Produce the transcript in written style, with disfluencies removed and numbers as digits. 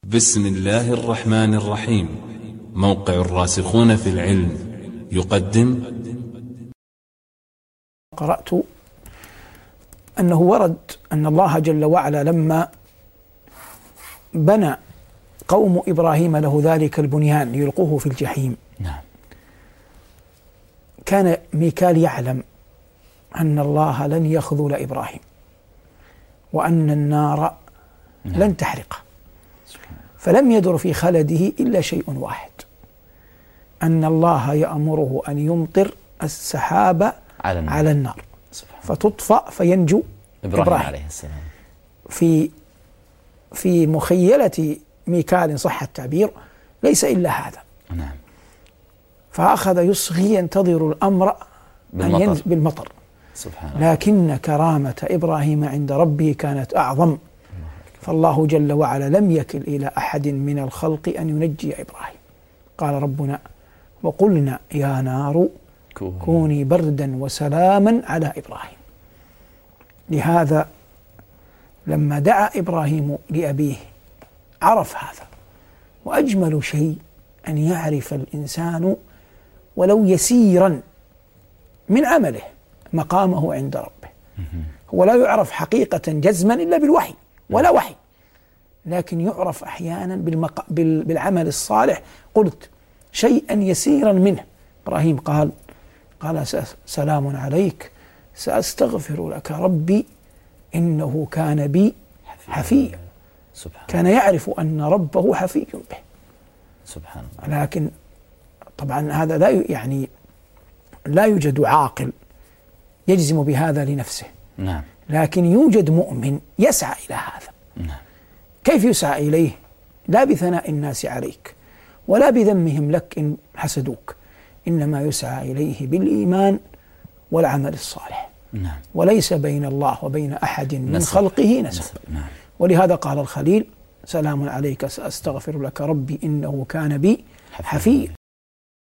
بسم الله الرحمن الرحيم. موقع الراسخون في العلم يقدم. قرأت أنه ورد أن الله جل وعلا لما بنى قوم إبراهيم له ذلك البنيان ليلقوه في الجحيم، كان ميكال يعلم أن الله لن يخذل إبراهيم وأن النار لن تحرقه، فلم يدر في خلده إلا شيء واحد، أن الله يأمره أن يمطر السحاب على النار فتطفأ فينجو إبراهيم عليه السلام. في مخيلة ميكال إن صح التعبير ليس إلا هذا. فأخذ يصغي ينتظر الأمر بالمطر. لكن كرامة إبراهيم عند ربه كانت أعظم، فالله جل وعلا لم يكل إلى أحد من الخلق أن ينجي إبراهيم. قال ربنا: وقلنا يا نار كوني بردا وسلاما على إبراهيم. لهذا لما دعا إبراهيم لأبيه عرف هذا، وأجمل شيء أن يعرف الإنسان ولو يسيرا من عمله مقامه عند ربه. هو لا يعرف حقيقة جزما إلا بالوحي ولا وحي، لكن يعرف أحيانا بالعمل الصالح. قلت شيئا يسيرا منه. إبراهيم قال سلام عليك سأستغفر لك ربي إنه كان بي حفيا. كان يعرف أن ربه حفي به سبحان الله. لكن طبعا هذا لا يوجد عاقل يجزم بهذا لنفسه. لكن يوجد مؤمن يسعى إلى هذا. كيف يسعى إليه؟ لا بثناء الناس عليك ولا بذمهم لك إن حسدوك، إنما يسعى إليه بالإيمان والعمل الصالح. وليس بين الله وبين أحد من خلقه نسب. ولهذا قال الخليل: سلام عليك سأستغفر لك ربي إنه كان بي حفيا.